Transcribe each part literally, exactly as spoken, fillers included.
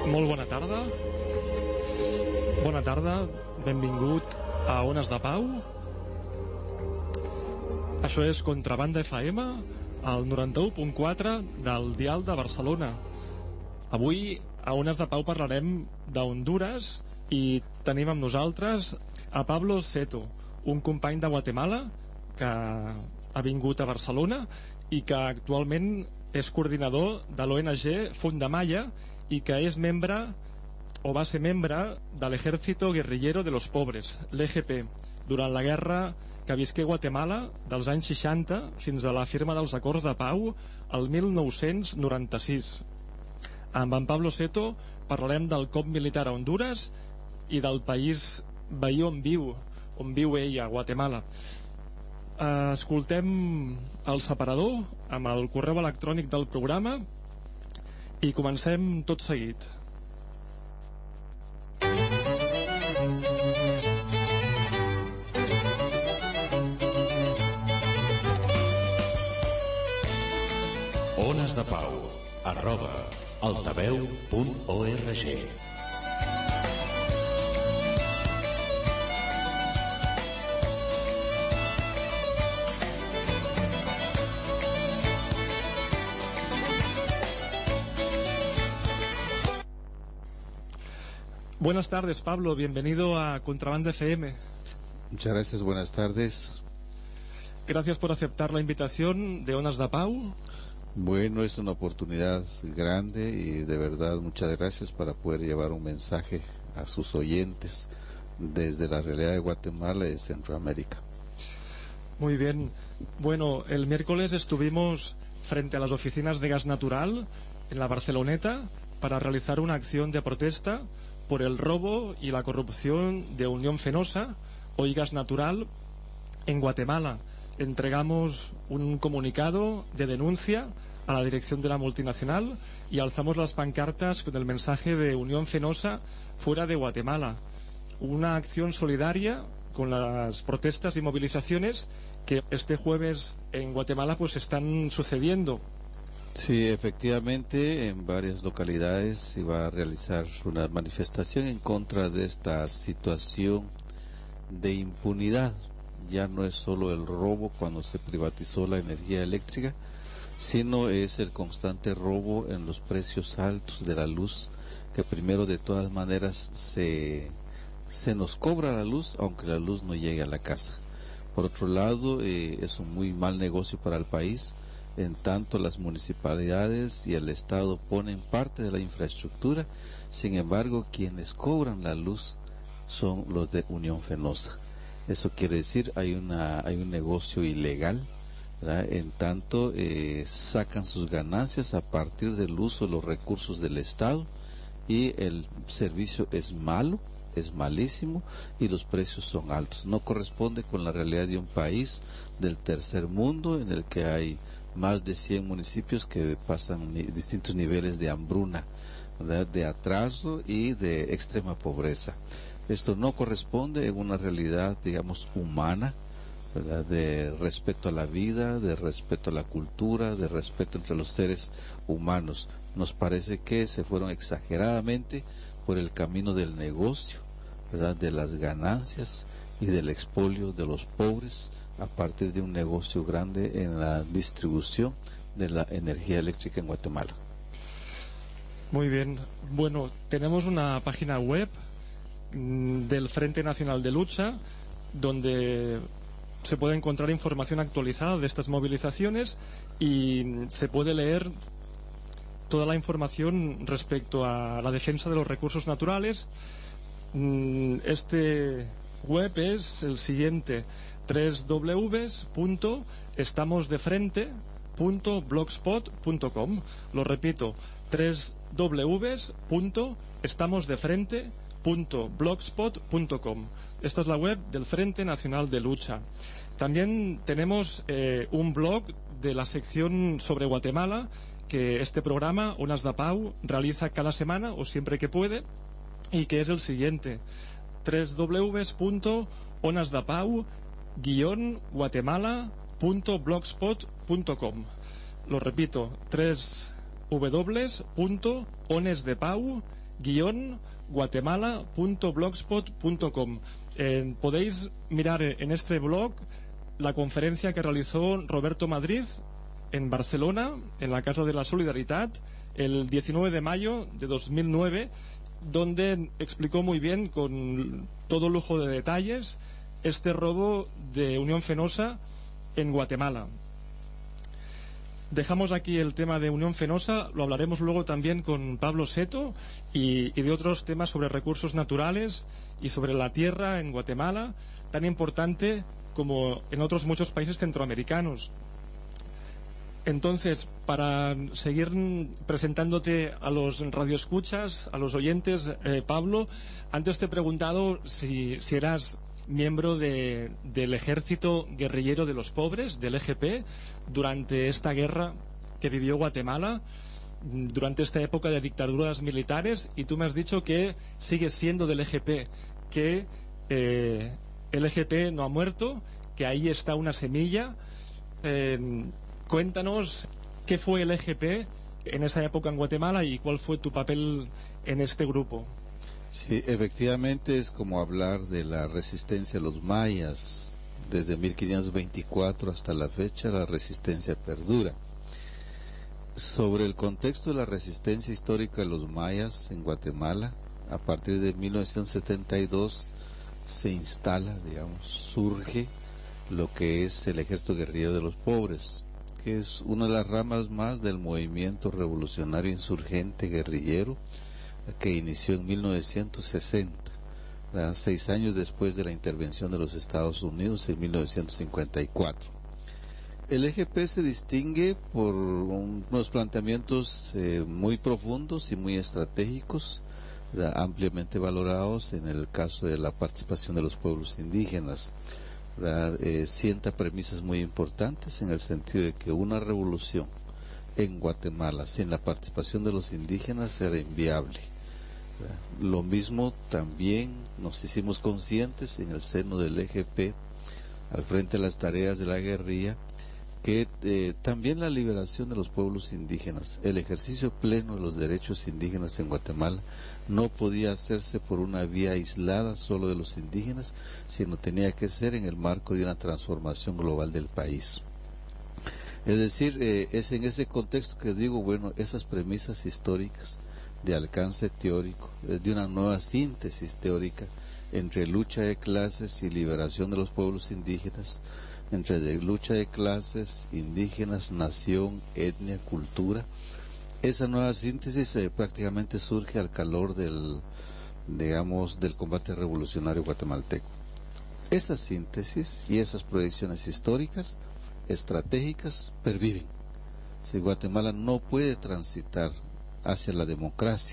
Molt bona tarda. Bona tarda, benvingut a Ones de Pau. Això és Contrabanda F M, al noranta-u punt quatre del dial de Barcelona. Avui a Ones de Pau parlarem d'Hondures i tenim amb nosaltres a Pablo Seto, un company de Guatemala que ha vingut a Barcelona i que actualment és coordinador de l'O N G Fundamaya i que és membre o va ser membre de l'Ejército Guerrillero de los Pobres, l'E G P, durant la guerra que visqué Guatemala dels anys seixanta fins a la firma dels acords de pau el mil nou-cents noranta-sis. Amb en Pablo Seto parlarem del cop militar a Hondures i del país veí on viu, on viu ell, a Guatemala. Uh, escoltem el separador amb el correu electrònic del programa i comencem tot seguit. Ones de Pau, arroba altaveu punt org. Buenas tardes, Pablo, bienvenido a Contrabanda F M. Muchas gracias, buenas tardes. Gracias por aceptar la invitación de Ones de Pau. Bueno, es una oportunidad grande y de verdad muchas gracias para poder llevar un mensaje a sus oyentes desde la realidad de Guatemala y de Centroamérica. Muy bien. Bueno, el miércoles estuvimos frente a las oficinas de Gas Natural en la Barceloneta para realizar una acción de protesta por el robo y la corrupción de Unión Fenosa, hoy Gas Natural, en Guatemala. Entregamos un comunicado de denuncia a la dirección de la multinacional y alzamos las pancartas con el mensaje de Unión Fenosa fuera de Guatemala. Una acción solidaria con las protestas y movilizaciones que este jueves en Guatemala pues están sucediendo. Sí, efectivamente, en varias localidades se va a realizar una manifestación en contra de esta situación de impunidad. Ya no es solo el robo cuando se privatizó la energía eléctrica, sino es el constante robo en los precios altos de la luz, que primero de todas maneras se, se nos cobra la luz, aunque la luz no llegue a la casa. Por otro lado, eh, es un muy mal negocio para el país, en tanto las municipalidades y el Estado ponen parte de la infraestructura, sin embargo quienes cobran la luz son los de Unión Fenosa. Eso quiere decir hay una hay un negocio ilegal, ¿verdad? En tanto eh, sacan sus ganancias a partir del uso de los recursos del Estado y el servicio es malo, es malísimo y los precios son altos. No corresponde con la realidad de un país del tercer mundo en el que hay más de cien municipios que pasan ni, distintos niveles de hambruna, ¿verdad? De atraso y de extrema pobreza. Esto no corresponde en una realidad, digamos, humana, ¿verdad? De respeto a la vida, de respeto a la cultura, de respeto entre los seres humanos. Nos parece que se fueron exageradamente por el camino del negocio, ¿verdad? De las ganancias y del expolio de los pobres a partir de un negocio grande en la distribución de la energía eléctrica en Guatemala. Muy bien. Bueno, tenemos una página web del Frente Nacional de Lucha donde se puede encontrar información actualizada de estas movilizaciones y se puede leer toda la información respecto a la defensa de los recursos naturales. Este web es el siguiente: doble u doble u doble u punto estamos de frente punto blogspot punto com. Lo repito, doble u doble u doble u punto estamos de frente punto blogspot punto com. Esta es la web del Frente Nacional de Lucha. También tenemos eh, un blog de la sección sobre Guatemala que este programa, Ones de Pau, realiza cada semana o siempre que puede, y que es el siguiente: doble u doble u doble u punto ones de pau guion guatemala punto blogspot punto com. Lo repito, doble u doble u doble u punto ones de pau guión guatemala punto blogspot punto com. Eh, podéis mirar en este blog la conferencia que realizó Roberto Madrid en Barcelona, en la Casa de la Solidaridad, el diecinueve de mayo de dos mil nueve, donde explicó muy bien, con todo lujo de detalles, este robo de Unión Fenosa en Guatemala. Dejamos aquí el tema de Unión Fenosa, lo hablaremos luego también con Pablo Seto y, y de otros temas sobre recursos naturales y sobre la tierra en Guatemala, tan importante como en otros muchos países centroamericanos. Entonces, para seguir presentándote a los radioescuchas, a los oyentes, eh, Pablo, antes te he preguntado si, si eras miembro de, del Ejército Guerrillero de los Pobres, del E G P, durante esta guerra que vivió Guatemala, durante esta época de dictaduras militares, y tú me has dicho que sigues siendo del E G P, que eh, el E G P no ha muerto, que ahí está una semilla. Eh, cuéntanos qué fue el E G P en esa época en Guatemala y cuál fue tu papel en este grupo. Sí, efectivamente es como hablar de la resistencia de los mayas. Desde mil quinientos veinticuatro hasta la fecha la resistencia perdura. Sobre el contexto de la resistencia histórica de los mayas en Guatemala, a partir de mil novecientos setenta y dos se instala, digamos, surge lo que es el Ejército Guerrillero de los Pobres, que es una de las ramas más del movimiento revolucionario insurgente guerrillero que inició en mil novecientos sesenta, ¿verdad? Seis años después de la intervención de los Estados Unidos en mil novecientos cincuenta y cuatro. El E G P se distingue por un, unos planteamientos eh, muy profundos y muy estratégicos, ¿verdad? Ampliamente valorados en el caso de la participación de los pueblos indígenas. Eh, sienta premisas muy importantes en el sentido de que una revolución en Guatemala sin la participación de los indígenas era inviable. Lo mismo también nos hicimos conscientes en el seno del E G P, al frente de las tareas de la guerrilla, que eh, también la liberación de los pueblos indígenas, el ejercicio pleno de los derechos indígenas en Guatemala, no podía hacerse por una vía aislada solo de los indígenas, sino tenía que ser en el marco de una transformación global del país. Es decir, eh, es en ese contexto que digo, bueno, esas premisas históricas de alcance teórico, es de una nueva síntesis teórica entre lucha de clases y liberación de los pueblos indígenas, entre de lucha de clases, indígenas, nación, etnia, cultura. Esa nueva síntesis eh, prácticamente surge al calor del, digamos, del combate revolucionario guatemalteco. Esa síntesis y esas proyecciones históricas, estratégicas, perviven. Si Guatemala no puede transitar hacia la democracia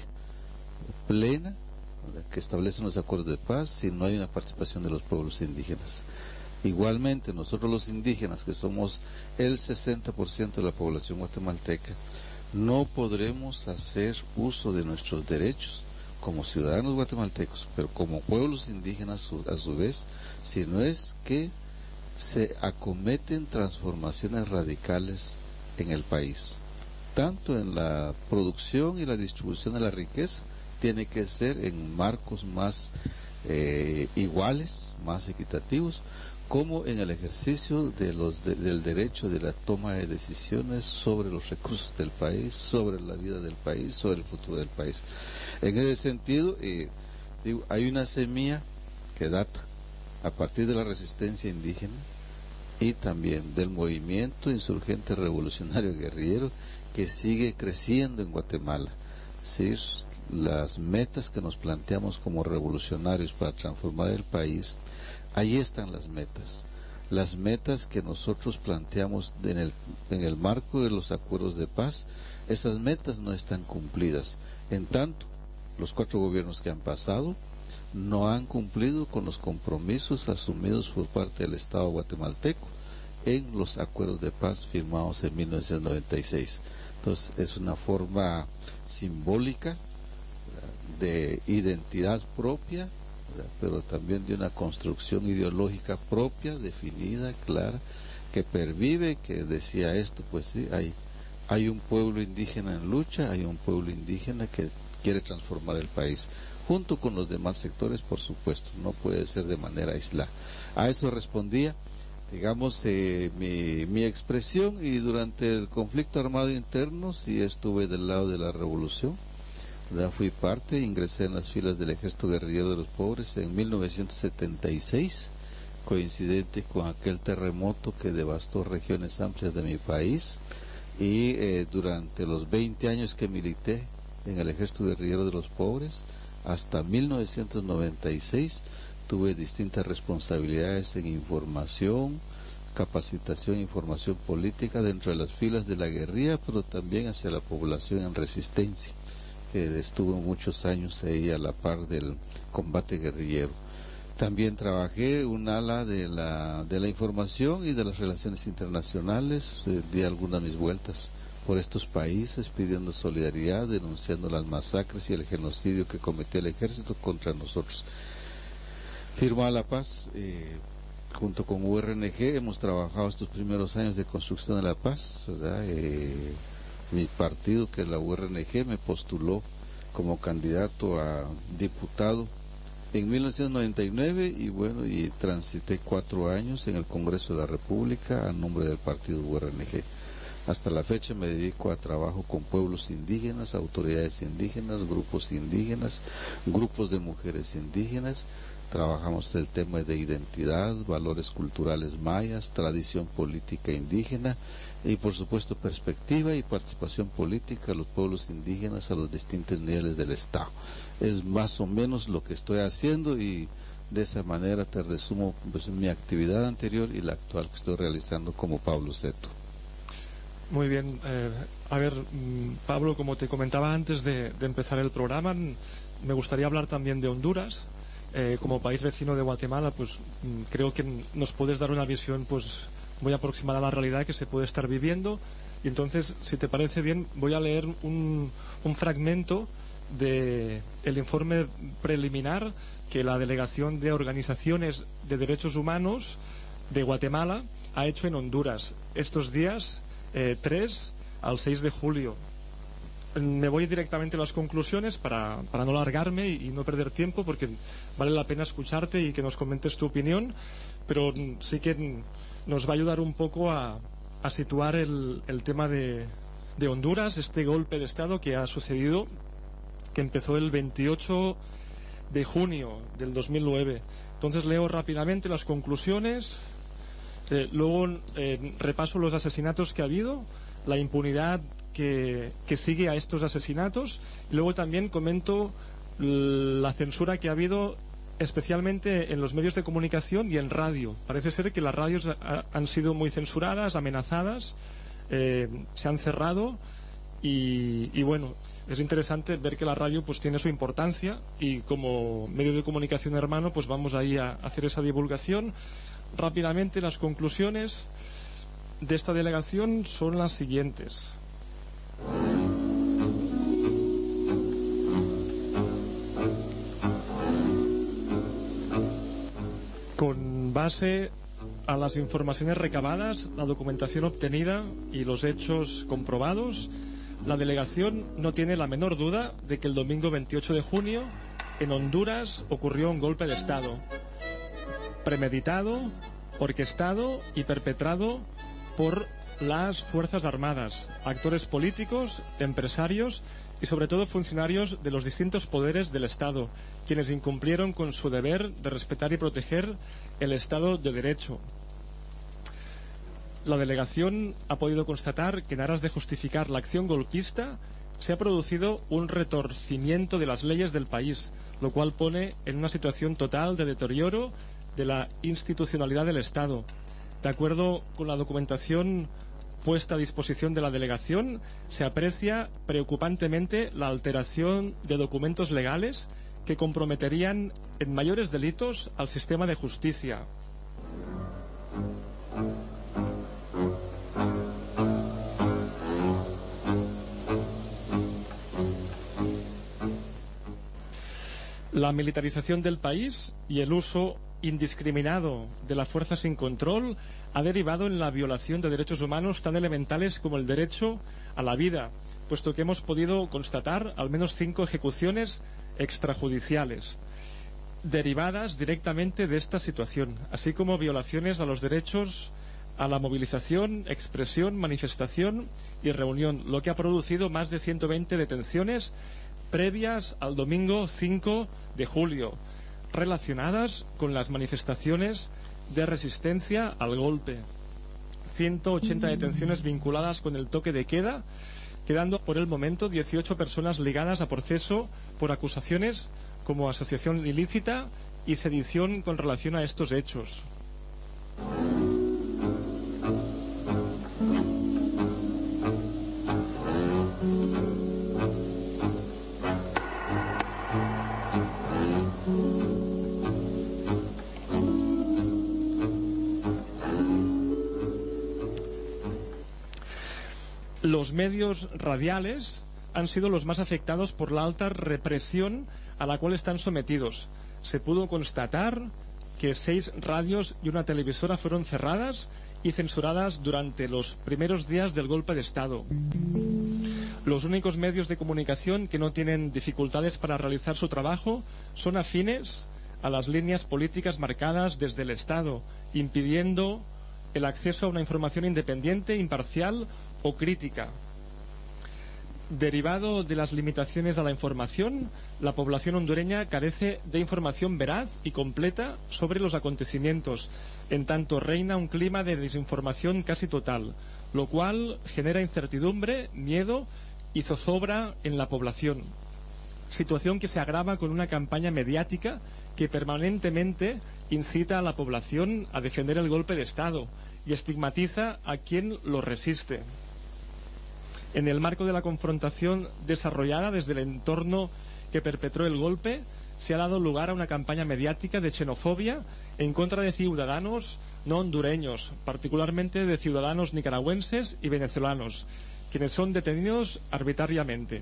plena, que establecen los acuerdos de paz, si no hay una participación de los pueblos indígenas. Igualmente, nosotros los indígenas, que somos el sesenta por ciento de la población guatemalteca, no podremos hacer uso de nuestros derechos como ciudadanos guatemaltecos, pero como pueblos indígenas a su vez, si no es que se acometen transformaciones radicales en el país. Tanto en la producción y la distribución de la riqueza, tiene que ser en marcos más eh, iguales, más equitativos, como en el ejercicio de los de, del derecho de la toma de decisiones sobre los recursos del país, sobre la vida del país, sobre el futuro del país. En ese sentido, eh, digo, hay una semilla que data a partir de la resistencia indígena y también del movimiento insurgente revolucionario guerrillero que sigue creciendo en Guatemala. ¿Sí? Las metas que nos planteamos como revolucionarios para transformar el país, ahí están las metas. Las metas que nosotros planteamos en el, en el marco de los acuerdos de paz, esas metas no están cumplidas. En tanto, los cuatro gobiernos que han pasado no han cumplido con los compromisos asumidos por parte del Estado guatemalteco en los acuerdos de paz firmados en mil novecientos noventa y seis. Entonces, es una forma simbólica de identidad propia, ¿verdad? Pero también de una construcción ideológica propia, definida, clara, que pervive, que decía esto, pues sí, hay, hay un pueblo indígena en lucha, hay un pueblo indígena que quiere transformar el país, junto con los demás sectores, por supuesto, no puede ser de manera aislada. A eso respondía, digamos, eh, mi, mi expresión, y durante el conflicto armado interno sí estuve del lado de la revolución, ¿verdad? Fui parte, ingresé en las filas del Ejército Guerrillero de los Pobres en mil novecientos setenta y seis, coincidente con aquel terremoto que devastó regiones amplias de mi país, y eh, durante los veinte años que milité en el Ejército Guerrillero de los Pobres, hasta mil novecientos noventa y seis, tuve distintas responsabilidades en información, capacitación e información política dentro de las filas de la guerrilla, pero también hacia la población en resistencia, que estuvo muchos años ahí a la par del combate guerrillero. También trabajé un ala de la, de la información y de las relaciones internacionales, eh, di algunas mis vueltas por estos países pidiendo solidaridad, denunciando las masacres y el genocidio que cometió el ejército contra nosotros. Firmada la paz, eh, junto con U R N G hemos trabajado estos primeros años de construcción de la paz, ¿verdad? Eh, mi partido, que es la U R N G, me postuló como candidato a diputado en mil novecientos noventa y nueve, y bueno, y transité cuatro años en el Congreso de la República a nombre del partido U R N G. Hasta la fecha me dedico a trabajo con pueblos indígenas, autoridades indígenas, grupos indígenas, grupos de mujeres indígenas. Trabajamos el tema de identidad, valores culturales mayas, tradición política indígena y por supuesto perspectiva y participación política de los pueblos indígenas a los distintos niveles del Estado. Es más o menos lo que estoy haciendo, y de esa manera te resumo pues mi actividad anterior y la actual que estoy realizando como Pablo Seto. Muy bien, eh, a ver, Pablo, como te comentaba antes de, de empezar el programa, me gustaría hablar también de Honduras. Eh, como país vecino de Guatemala, pues creo que nos puedes dar una visión pues muy aproximada a la realidad que se puede estar viviendo, y entonces, si te parece bien, voy a leer un, un fragmento de el informe preliminar que la Delegación de Organizaciones de Derechos Humanos de Guatemala ha hecho en Honduras estos días eh, tres al seis de julio. Me voy directamente a las conclusiones para, para no alargarme y, y no perder tiempo, porque vale la pena escucharte y que nos comentes tu opinión, pero sí que nos va a ayudar un poco a, a situar el, el tema de, de Honduras, este golpe de Estado que ha sucedido, que empezó el veintiocho de junio del dos mil nueve. Entonces leo rápidamente las conclusiones, eh, luego eh, repaso los asesinatos que ha habido, la impunidad Que, que sigue a estos asesinatos, y luego también comento la censura que ha habido especialmente en los medios de comunicación y en radio. Parece ser que las radios ha, han sido muy censuradas, amenazadas, eh, se han cerrado, y, y bueno, es interesante ver que la radio pues tiene su importancia, y como medio de comunicación hermano pues vamos ahí a hacer esa divulgación. Rápidamente, las conclusiones de esta delegación son las siguientes. Con base a las informaciones recabadas, la documentación obtenida y los hechos comprobados, la delegación no tiene la menor duda de que el domingo veintiocho de junio en Honduras ocurrió un golpe de Estado, premeditado, orquestado y perpetrado por las Fuerzas Armadas, actores políticos, empresarios y sobre todo funcionarios de los distintos poderes del Estado, quienes incumplieron con su deber de respetar y proteger el Estado de Derecho. La delegación ha podido constatar que en aras de justificar la acción golpista se ha producido un retorcimiento de las leyes del país, lo cual pone en una situación total de deterioro de la institucionalidad del Estado. De acuerdo con la documentación puesta a disposición de la delegación, se aprecia preocupantemente la alteración de documentos legales que comprometerían en mayores delitos al sistema de justicia. La militarización del país y el uso indiscriminado de la fuerza sin control ha derivado en la violación de derechos humanos tan elementales como el derecho a la vida, puesto que hemos podido constatar al menos cinco ejecuciones extrajudiciales derivadas directamente de esta situación, así como violaciones a los derechos a la movilización, expresión, manifestación y reunión, lo que ha producido más de ciento veinte detenciones previas al domingo cinco de julio, relacionadas con las manifestaciones de resistencia al golpe. ciento ochenta detenciones vinculadas con el toque de queda, quedando por el momento dieciocho personas ligadas a proceso por acusaciones como asociación ilícita y sedición con relación a estos hechos. Los medios radiales han sido los más afectados por la alta represión a la cual están sometidos. Se pudo constatar que seis radios y una televisora fueron cerradas y censuradas durante los primeros días del golpe de Estado. Los únicos medios de comunicación que no tienen dificultades para realizar su trabajo son afines a las líneas políticas marcadas desde el Estado, impidiendo el acceso a una información independiente, imparcial o crítica. Derivado de las limitaciones a la información, la población hondureña carece de información veraz y completa sobre los acontecimientos, en tanto reina un clima de desinformación casi total, lo cual genera incertidumbre, miedo y zozobra en la población. Situación que se agrava con una campaña mediática que permanentemente incita a la población a defender el golpe de Estado y estigmatiza a quien lo resiste. En el marco de la confrontación desarrollada desde el entorno que perpetró el golpe, se ha dado lugar a una campaña mediática de xenofobia en contra de ciudadanos no hondureños, particularmente de ciudadanos nicaragüenses y venezolanos, quienes son detenidos arbitrariamente.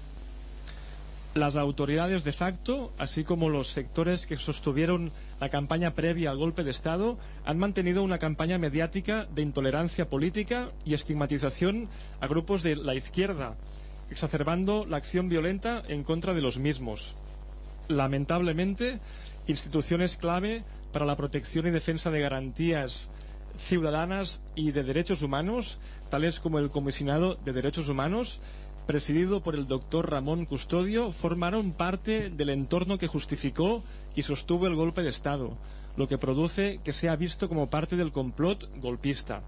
Las autoridades de facto, así como los sectores que sostuvieron la campaña previa al golpe de Estado, han mantenido una campaña mediática de intolerancia política y estigmatización a grupos de la izquierda, exacerbando la acción violenta en contra de los mismos. Lamentablemente, instituciones clave para la protección y defensa de garantías ciudadanas y de derechos humanos, tales como el Comisionado de Derechos Humanos, presidido por el doctor Ramón Custodio, formaron parte del entorno que justificó y sostuvo el golpe de Estado, lo que produce que sea visto como parte del complot golpista.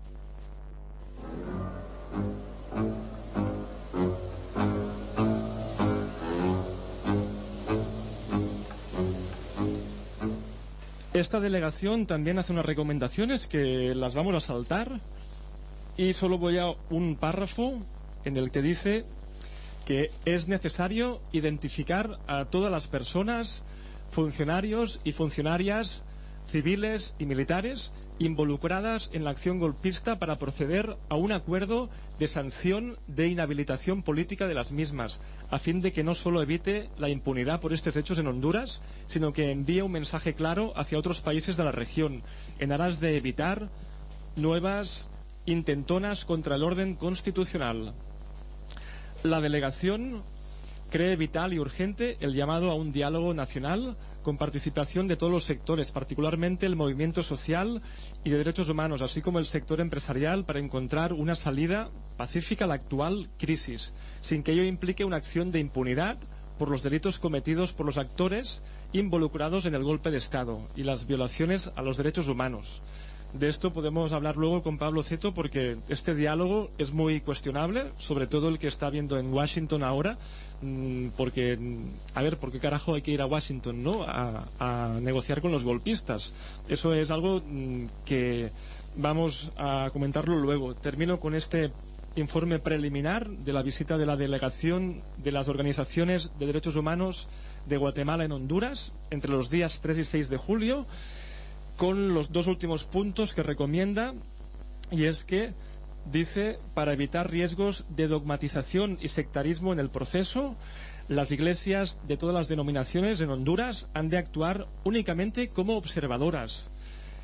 Esta delegación también hace unas recomendaciones que las vamos a saltar y solo voy a un párrafo en el que dice que es necesario identificar a todas las personas, funcionarios y funcionarias civiles y militares involucradas en la acción golpista para proceder a un acuerdo de sanción de inhabilitación política de las mismas, a fin de que no solo evite la impunidad por estos hechos en Honduras, sino que envíe un mensaje claro hacia otros países de la región, en aras de evitar nuevas intentonas contra el orden constitucional. La delegación cree vital y urgente el llamado a un diálogo nacional con participación de todos los sectores, particularmente el movimiento social y de derechos humanos, así como el sector empresarial, para encontrar una salida pacífica a la actual crisis, sin que ello implique una acción de impunidad por los delitos cometidos por los actores involucrados en el golpe de Estado y las violaciones a los derechos humanos. De esto podemos hablar luego con Pablo Zeto, porque este diálogo es muy cuestionable, sobre todo el que está habiendo en Washington ahora, porque, a ver, ¿por qué carajo hay que ir a Washington, no? A, a negociar con los golpistas. Eso es algo que vamos a comentarlo luego. Termino con este informe preliminar de la visita de la delegación de las organizaciones de derechos humanos de Guatemala en Honduras entre los días tres y seis de julio, con los dos últimos puntos que recomienda, y es que dice: para evitar riesgos de dogmatización y sectarismo en el proceso, las iglesias de todas las denominaciones en Honduras han de actuar únicamente como observadoras.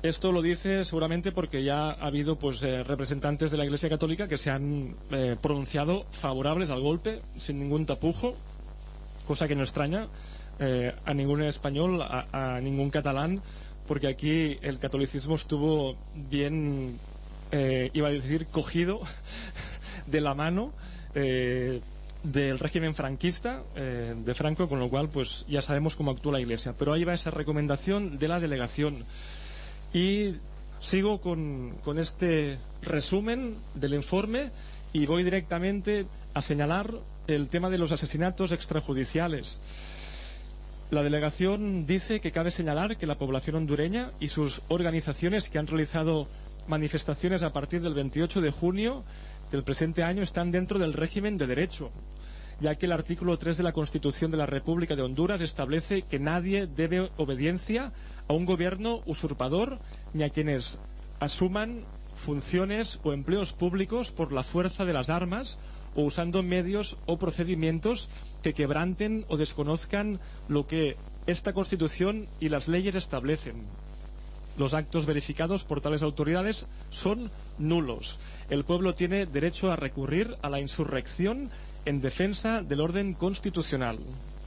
Esto lo dice seguramente porque ya ha habido pues eh, representantes de la Iglesia Católica que se han eh, pronunciado favorables al golpe sin ningún tapujo, cosa que no extraña eh, a ningún español, a, a ningún catalán, porque aquí el catolicismo estuvo bien, eh, iba a decir, cogido de la mano eh, del régimen franquista eh, de Franco, con lo cual pues ya sabemos cómo actúa la Iglesia. Pero ahí va esa recomendación de la delegación. Y sigo con, con este resumen del informe y voy directamente a señalar el tema de los asesinatos extrajudiciales. La delegación dice que cabe señalar que la población hondureña y sus organizaciones que han realizado manifestaciones a partir del veintiocho de junio del presente año están dentro del régimen de derecho, ya que el artículo tres de la Constitución de la República de Honduras establece que nadie debe obediencia a un gobierno usurpador ni a quienes asuman funciones o empleos públicos por la fuerza de las armas o usando medios o procedimientos que quebranten o desconozcan lo que esta Constitución y las leyes establecen. Los actos verificados por tales autoridades son nulos. El pueblo tiene derecho a recurrir a la insurrección en defensa del orden constitucional.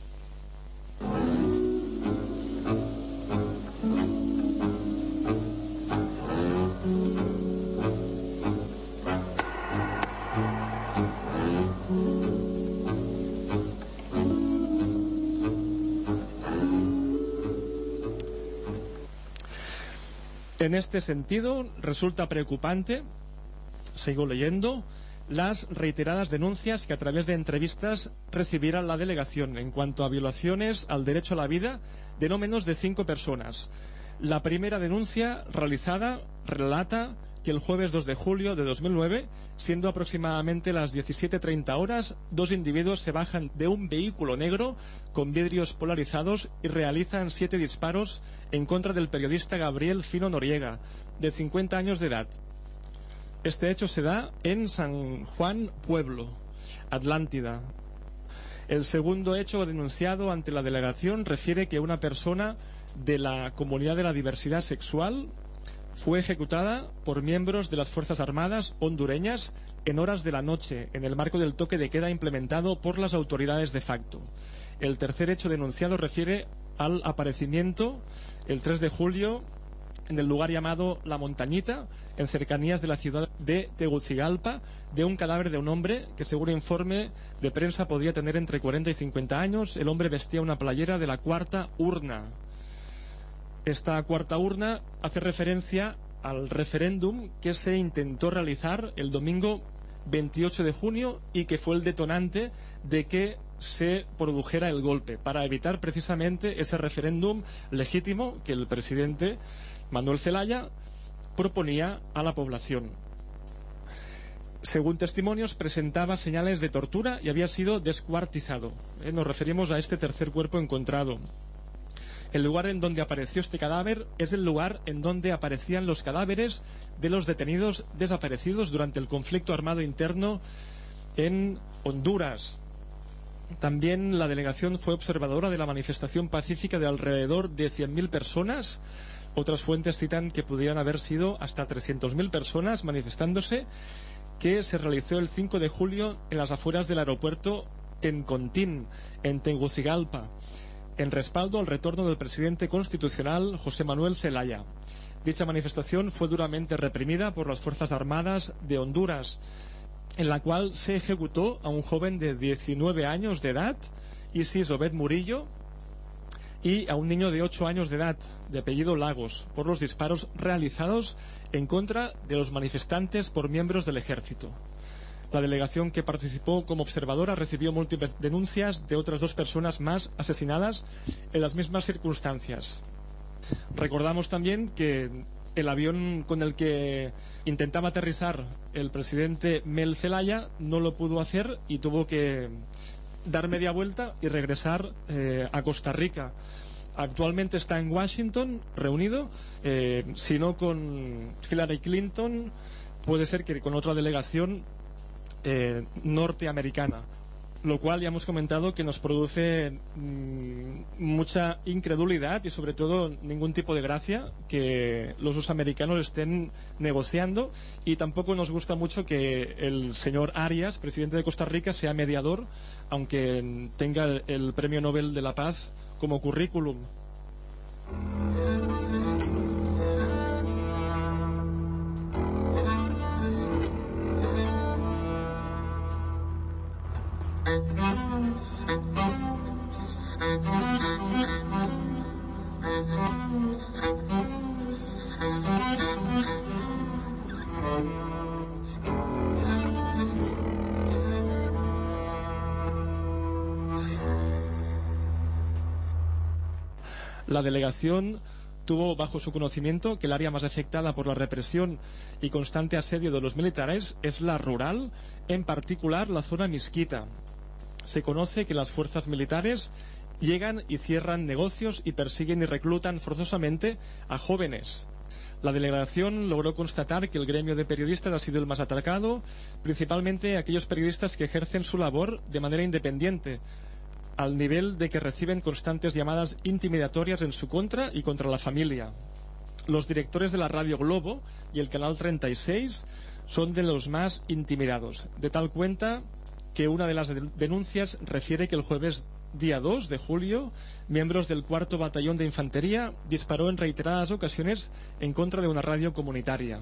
En este sentido, resulta preocupante, sigo leyendo, las reiteradas denuncias que a través de entrevistas recibiera la delegación en cuanto a violaciones al derecho a la vida de no menos de cinco personas. La primera denuncia realizada relata que el jueves dos de julio de dos mil nueve, siendo aproximadamente las diecisiete treinta horas, dos individuos se bajan de un vehículo negro con vidrios polarizados y realizan siete disparos en contra del periodista Gabriel Fino Noriega, de cincuenta años de edad. Este hecho se da en San Juan Pueblo, Atlántida. El segundo hecho denunciado ante la delegación refiere que una persona de la comunidad de la diversidad sexual fue ejecutada por miembros de las Fuerzas Armadas hondureñas en horas de la noche, en el marco del toque de queda implementado por las autoridades de facto. El tercer hecho denunciado refiere al aparecimiento el tres de julio en el lugar llamado La Montañita, en cercanías de la ciudad de Tegucigalpa, de un cadáver de un hombre que, según informe de prensa, podría tener entre cuarenta y cincuenta años. El hombre vestía una playera de la Cuarta Urna. Esta Cuarta Urna hace referencia al referéndum que se intentó realizar el domingo veintiocho de junio y que fue el detonante de que se produjera el golpe, para evitar precisamente ese referéndum legítimo que el presidente Manuel Zelaya proponía a la población. Según testimonios, presentaba señales de tortura y había sido descuartizado. Eh, nos referimos a este tercer cuerpo encontrado. El lugar en donde apareció este cadáver es el lugar en donde aparecían los cadáveres de los detenidos desaparecidos durante el conflicto armado interno en Honduras. También la delegación fue observadora de la manifestación pacífica de alrededor de cien mil personas. Otras fuentes citan que pudieran haber sido hasta trescientas mil personas manifestándose, que se realizó el cinco de julio en las afueras del aeropuerto Tencontín, en Tegucigalpa, en respaldo al retorno del presidente constitucional José Manuel Zelaya. Dicha manifestación fue duramente reprimida por las Fuerzas Armadas de Honduras, en la cual se ejecutó a un joven de diecinueve años de edad, Isis Obed Murillo, y a un niño de ocho años de edad, de apellido Lagos, por los disparos realizados en contra de los manifestantes por miembros del ejército. La delegación que participó como observadora recibió múltiples denuncias de otras dos personas más asesinadas en las mismas circunstancias. Recordamos también que el avión con el que intentaba aterrizar el presidente Mel Zelaya no lo pudo hacer y tuvo que dar media vuelta y regresar eh, a Costa Rica. Actualmente está en Washington reunido, eh, si no con Hillary Clinton, puede ser que con otra delegación eh, norteamericana, lo cual ya hemos comentado que nos produce mmm, mucha incredulidad y sobre todo ningún tipo de gracia que los americanos estén negociando, y tampoco nos gusta mucho que el señor Arias, presidente de Costa Rica, sea mediador, aunque tenga el Premio Nobel de la Paz como currículum. La delegación tuvo bajo su conocimiento que el área más afectada por la represión y constante asedio de los militares es la rural, en particular la zona Mezquita. Se conoce que las fuerzas militares llegan y cierran negocios y persiguen y reclutan forzosamente a jóvenes. La delegación logró constatar que el gremio de periodistas ha sido el más atacado, principalmente aquellos periodistas que ejercen su labor de manera independiente, al nivel de que reciben constantes llamadas intimidatorias en su contra y contra la familia. Los directores de la Radio Globo y el Canal treinta y seis son de los más intimidados, de tal cuenta que una de las denuncias refiere que el jueves día dos de julio, miembros del cuarto Batallón de Infantería disparó en reiteradas ocasiones en contra de una radio comunitaria.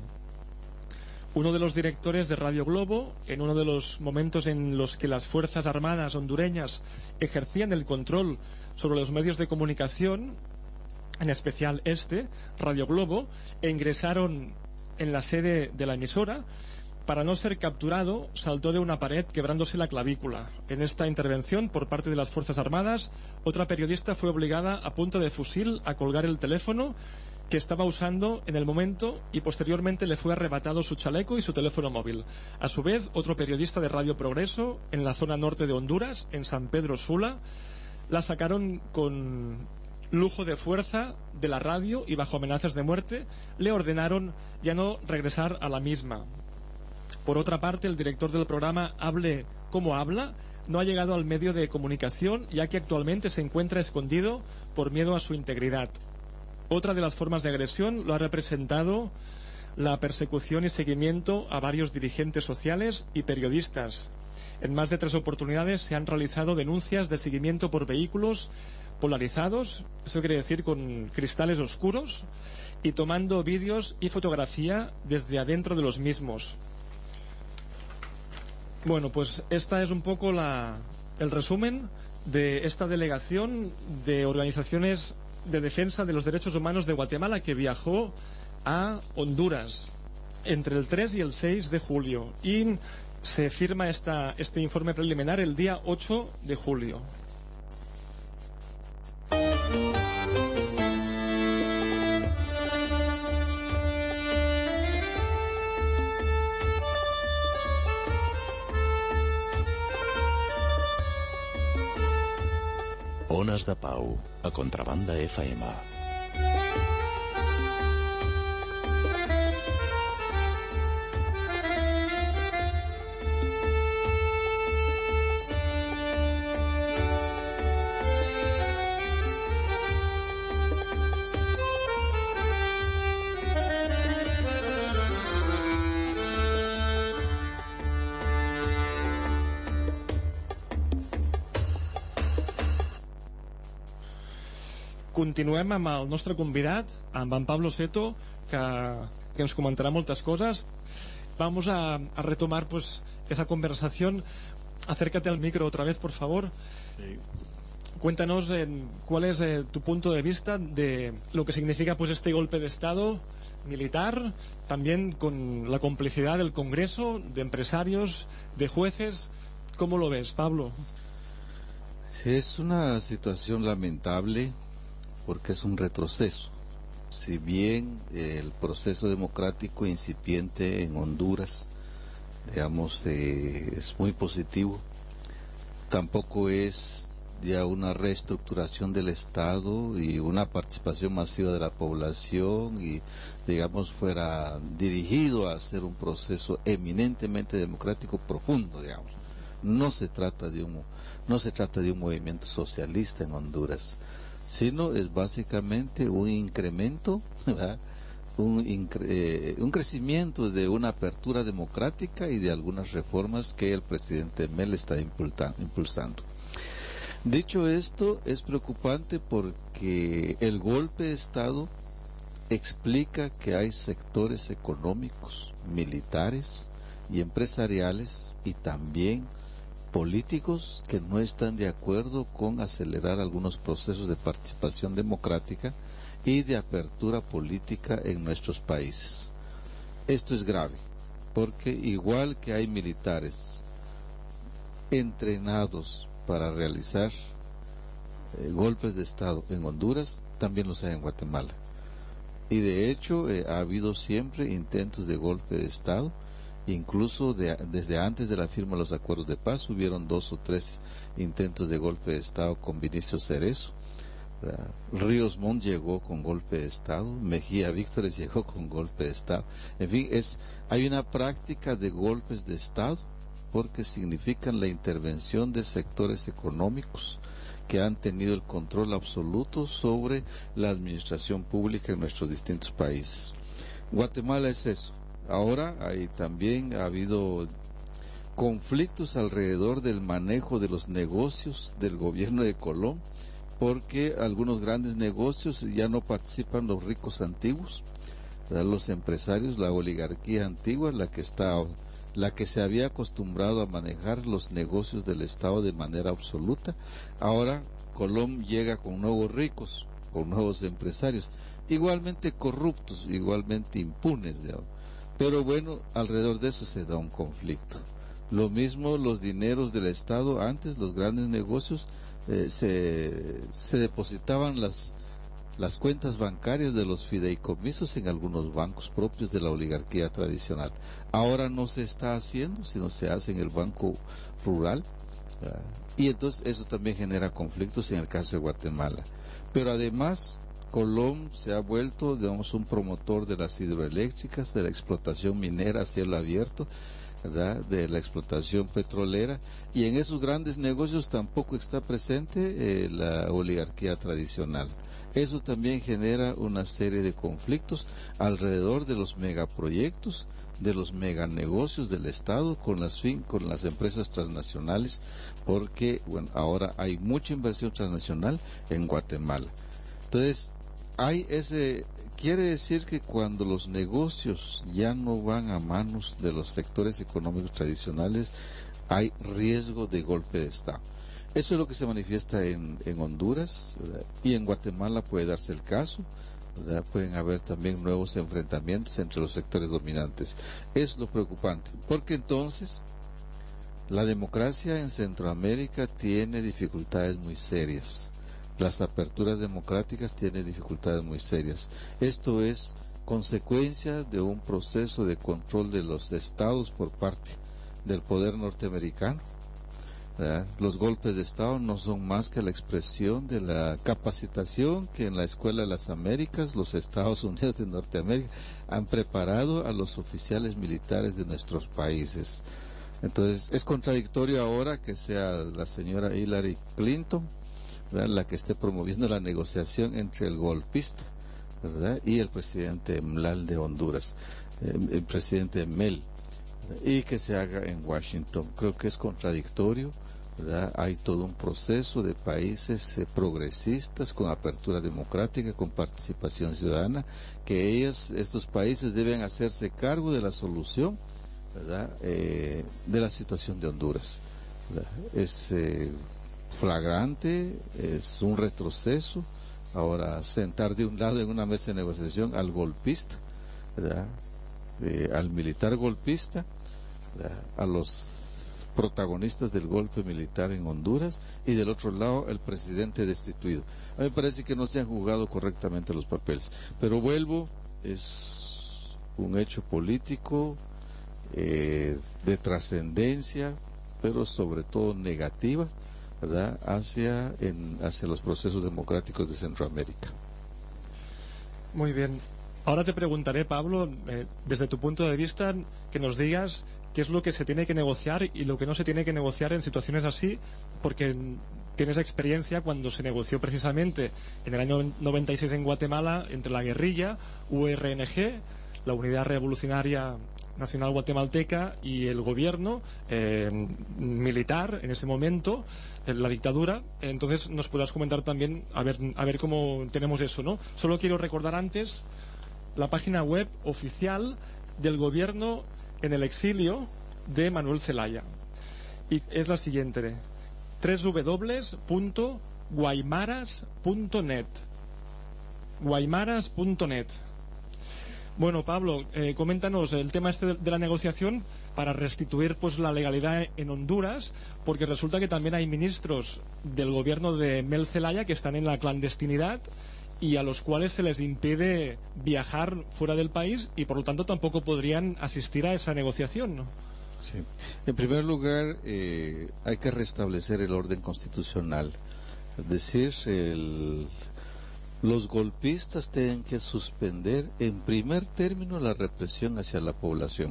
Uno de los directores de Radio Globo, en uno de los momentos en los que las Fuerzas Armadas hondureñas ejercían el control sobre los medios de comunicación, en especial este, Radio Globo, e ingresaron en la sede de la emisora, para no ser capturado, saltó de una pared quebrándose la clavícula. En esta intervención por parte de las Fuerzas Armadas, otra periodista fue obligada a punta de fusil a colgar el teléfono que estaba usando en el momento, y posteriormente le fue arrebatado su chaleco y su teléfono móvil. A su vez, otro periodista de Radio Progreso, en la zona norte de Honduras, en San Pedro Sula, la sacaron con lujo de fuerza de la radio y bajo amenazas de muerte le ordenaron ya no regresar a la misma. Por otra parte, el director del programa Hable como habla no ha llegado al medio de comunicación, ya que actualmente se encuentra escondido por miedo a su integridad. Otra de las formas de agresión lo ha representado la persecución y seguimiento a varios dirigentes sociales y periodistas. En más de tres oportunidades se han realizado denuncias de seguimiento por vehículos polarizados, eso quiere decir con cristales oscuros, y tomando vídeos y fotografía desde adentro de los mismos. Bueno, pues esta es un poco la, el resumen de esta delegación de organizaciones de defensa de los derechos humanos de Guatemala que viajó a Honduras entre el tres y el seis de julio, y se firma esta, este informe preliminar el día ocho de julio. Ones de Pau, a Contrabanda F M. Continuem amb el nostre convidat, amb en Pablo Seto, que, que nos comentará muchas cosas. Vamos a, a retomar pues esa conversación. Acércate al micro otra vez, por favor. Sí. Cuéntanos eh, cuál es eh, tu punto de vista de lo que significa pues este golpe de Estado militar, también con la complicidad del Congreso, de empresarios, de jueces. ¿Cómo lo ves, Pablo? Es una situación lamentable, porque es un retroceso. Si bien eh, el proceso democrático incipiente en Honduras, digamos, eh, es muy positivo, tampoco es ya una reestructuración del Estado y una participación masiva de la población y, digamos, fuera dirigido a hacer un proceso eminentemente democrático profundo, digamos. No se trata de un, no se trata de un movimiento socialista en Honduras, sino es básicamente un incremento, ¿verdad? Un, incre, eh, un crecimiento de una apertura democrática y de algunas reformas que el presidente Mel está impulsando. Dicho esto, es preocupante porque el golpe de Estado explica que hay sectores económicos, militares y empresariales y también políticos que no están de acuerdo con acelerar algunos procesos de participación democrática y de apertura política en nuestros países. Esto es grave, porque igual que hay militares entrenados para realizar eh, golpes de Estado en Honduras, también los hay en Guatemala. Y de hecho eh, ha habido siempre intentos de golpe de Estado, incluso de, desde antes de la firma de los acuerdos de paz hubieron dos o tres intentos de golpe de Estado con Vinicio Cerezo. Ríos Montt llegó con golpe de Estado, Mejía Víctores llegó con golpe de Estado. En fin, es, hay una práctica de golpes de Estado porque significan la intervención de sectores económicos que han tenido el control absoluto sobre la administración pública en nuestros distintos países. Guatemala es eso. Ahora hay, también ha habido conflictos alrededor del manejo de los negocios del gobierno de Colón, porque algunos grandes negocios ya no participan los ricos antiguos, ¿verdad? Los empresarios, la oligarquía antigua, la que está, la que se había acostumbrado a manejar los negocios del Estado de manera absoluta. Ahora Colón llega con nuevos ricos, con nuevos empresarios, igualmente corruptos, igualmente impunes, digamos. Pero bueno, alrededor de eso se da un conflicto. Lo mismo los dineros del Estado, antes los grandes negocios eh, se, se depositaban las, las cuentas bancarias de los fideicomisos en algunos bancos propios de la oligarquía tradicional. Ahora no se está haciendo, sino se hace en el Banco Rural, ¿verdad? Y entonces eso también genera conflictos en el caso de Guatemala. Pero además Colón se ha vuelto, digamos, un promotor de las hidroeléctricas, de la explotación minera a cielo abierto, ¿verdad? De la explotación petrolera, y en esos grandes negocios tampoco está presente eh, la oligarquía tradicional. Eso también genera una serie de conflictos alrededor de los megaproyectos, de los meganegocios del Estado con las fin, con las empresas transnacionales, porque bueno, ahora hay mucha inversión transnacional en Guatemala. Entonces, hay ese, quiere decir que cuando los negocios ya no van a manos de los sectores económicos tradicionales, hay riesgo de golpe de Estado. Eso es lo que se manifiesta en, en Honduras, ¿verdad? Y en Guatemala puede darse el caso, ¿verdad? Pueden haber también nuevos enfrentamientos entre los sectores dominantes. Es lo preocupante, porque entonces la democracia en Centroamérica tiene dificultades muy serias. Las aperturas democráticas tienen dificultades muy serias. Esto es consecuencia de un proceso de control de los estados por parte del poder norteamericano, ¿verdad? Los golpes de Estado no son más que la expresión de la capacitación que en la Escuela de las Américas los Estados Unidos de Norteamérica han preparado a los oficiales militares de nuestros países. Entonces es contradictorio ahora que sea la señora Hillary Clinton, ¿verdad?, la que esté promoviendo la negociación entre el golpista, ¿verdad?, y el presidente Mlal de Honduras, eh, el presidente Mel, ¿verdad?, y que se haga en Washington. Creo que es contradictorio, ¿verdad? Hay todo un proceso de países eh, progresistas con apertura democrática, con participación ciudadana, que ellos, estos países deben hacerse cargo de la solución, ¿verdad?, eh, de la situación de Honduras, ¿verdad? Es eh, flagrante, es un retroceso ahora sentar de un lado en una mesa de negociación al golpista, ¿verdad?, eh, al militar golpista, ¿verdad?, a los protagonistas del golpe militar en Honduras, y del otro lado el presidente destituido. A mí me parece que no se han jugado correctamente los papeles, pero vuelvo, es un hecho político eh, de trascendencia, pero sobre todo negativa, ¿verdad?, hacia, en, hacia los procesos democráticos de Centroamérica. Muy bien. Ahora te preguntaré, Pablo, eh, desde tu punto de vista, que nos digas qué es lo que se tiene que negociar y lo que no se tiene que negociar en situaciones así, porque tienes experiencia cuando se negoció precisamente en el año noventa y seis en Guatemala entre la guerrilla, U R N G, la Unidad Revolucionaria Nacional Guatemalteca y el gobierno eh, militar en ese momento, en la dictadura. Entonces nos podrás comentar también a ver, a ver cómo tenemos eso, ¿no? Solo quiero recordar antes la página web oficial del gobierno en el exilio de Manuel Zelaya, y es la siguiente: doble u doble u doble u punto guaymaras punto net. guaymaras punto net. Bueno, Pablo, eh, coméntanos el tema este de, de la negociación para restituir pues la legalidad en Honduras, porque resulta que también hay ministros del gobierno de Mel Zelaya que están en la clandestinidad y a los cuales se les impide viajar fuera del país y por lo tanto tampoco podrían asistir a esa negociación, ¿no? Sí. En primer lugar, eh, hay que restablecer el orden constitucional, es decir, el... los golpistas tienen que suspender en primer término la represión hacia la población.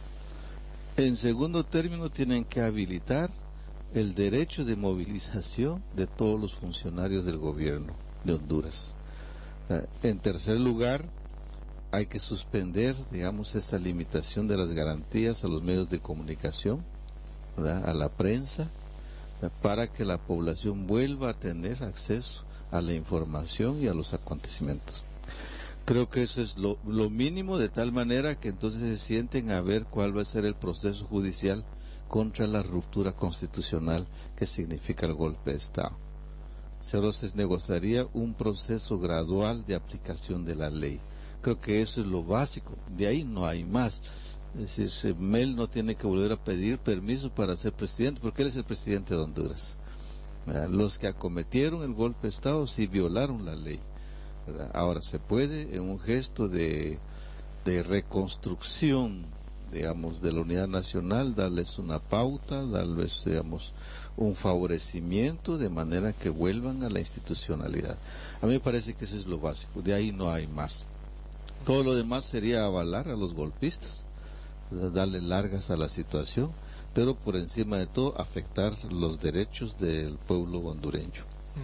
En segundo término tienen que habilitar el derecho de movilización de todos los funcionarios del gobierno de Honduras. En tercer lugar, hay que suspender, digamos, esta limitación de las garantías a los medios de comunicación, ¿verdad?, a la prensa, ¿verdad?, para que la población vuelva a tener acceso a la información y a los acontecimientos. Creo que eso es lo, lo mínimo, de tal manera que entonces se sienten a ver cuál va a ser el proceso judicial contra la ruptura constitucional que significa el golpe de Estado. Solo se negociaría un proceso gradual de aplicación de la ley. Creo que eso es lo básico, de ahí no hay más. Es decir, Mel no tiene que volver a pedir permiso para ser presidente, porque él es el presidente de Honduras. Los que acometieron el golpe de Estado sí violaron la ley, ¿verdad? Ahora se puede, en un gesto de, de reconstrucción, digamos, de la unidad nacional, darles una pauta, darles, digamos, un favorecimiento de manera que vuelvan a la institucionalidad. A mí me parece que eso es lo básico, de ahí no hay más. Todo lo demás sería avalar a los golpistas, ¿verdad?, darle largas a la situación, pero por encima de todo afectar los derechos del pueblo hondureño.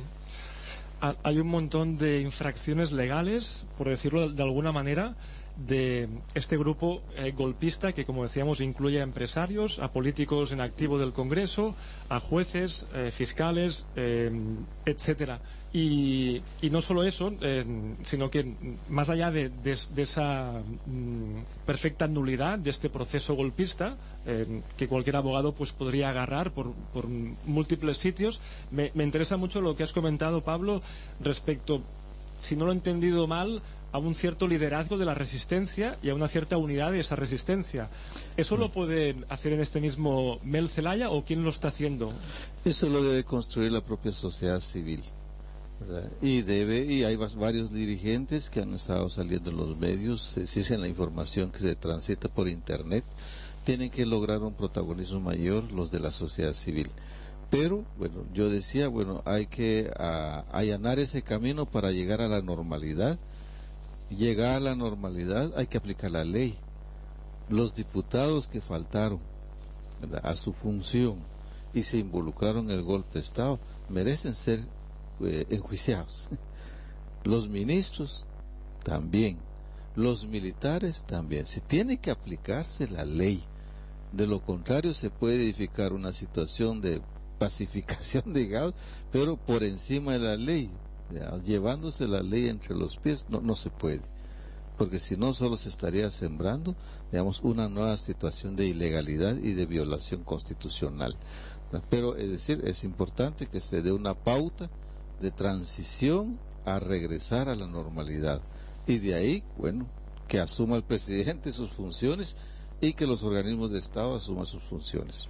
Hay un montón de infracciones legales, por decirlo de alguna manera, de este grupo eh, golpista que, como decíamos, incluye a empresarios, a políticos en activo del Congreso, a jueces, eh, fiscales, eh, etcétera. Y, y no solo eso, eh, sino que más allá de, de, de esa mm, perfecta nulidad de este proceso golpista, eh, que cualquier abogado pues podría agarrar por, por múltiples sitios, me, me interesa mucho lo que has comentado, Pablo, respecto, si no lo he entendido mal, a un cierto liderazgo de la resistencia y a una cierta unidad de esa resistencia. ¿Eso lo puede hacer en este mismo Mel Zelaya o quién lo está haciendo? Eso lo debe construir la propia sociedad civil, ¿verdad? Y debe, y hay varios dirigentes que han estado saliendo en los medios, es decir, en la información que se transita por internet, tienen que lograr un protagonismo mayor los de la sociedad civil. Pero, bueno, yo decía, bueno, hay que a, allanar ese camino para llegar a la normalidad. Llegar a la normalidad hay que aplicar la ley. Los diputados que faltaron, ¿verdad?, a su función y se involucraron en el golpe de Estado merecen ser eh, enjuiciados. Los ministros también, los militares también. Se tiene que aplicarse la ley. De lo contrario se puede edificar una situación de pacificación, digamos, pero por encima de la ley, ya, llevándose la ley entre los pies, no, no se puede, porque si no solo se estaría sembrando, digamos, una nueva situación de ilegalidad y de violación constitucional. Pero es decir, es importante que se dé una pauta de transición a regresar a la normalidad, y de ahí, bueno, que asuma el presidente sus funciones y que los organismos de Estado asuman sus funciones.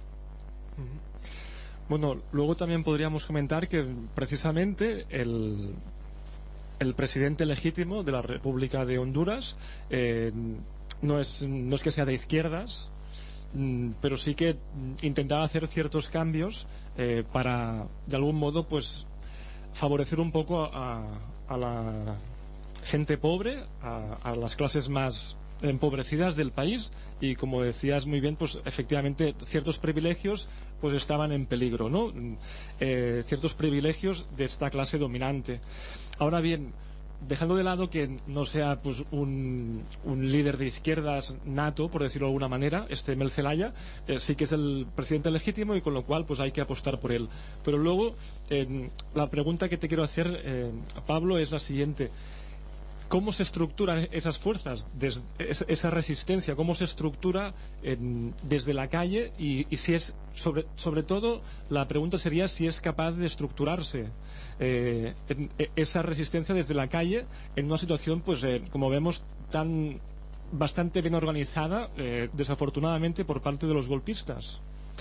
Bueno, luego también podríamos comentar que precisamente el, el presidente legítimo de la República de Honduras eh, no es, no es que sea de izquierdas, mm, pero sí que intentaba hacer ciertos cambios eh, para, de algún modo, pues favorecer un poco a, a la gente pobre, a, a las clases más empobrecidas del país, y como decías muy bien, pues efectivamente ciertos privilegios pues estaban en peligro, ¿no? Eh, ciertos privilegios de esta clase dominante. Ahora bien, dejando de lado que no sea pues un, un líder de izquierdas nato, por decirlo de alguna manera, este Mel Zelaya, eh, sí que es el presidente legítimo, y con lo cual pues hay que apostar por él. Pero luego, eh, la pregunta que te quiero hacer, eh, Pablo, es la siguiente: ¿cómo se estructuran esas fuerzas, des, esa resistencia? ¿Cómo se estructura en, desde la calle? Y, y si es, sobre, sobre todo, la pregunta sería si es capaz de estructurarse eh, en, en esa resistencia desde la calle en una situación, pues, eh, como vemos, tan bastante bien organizada, eh, desafortunadamente, por parte de los golpistas.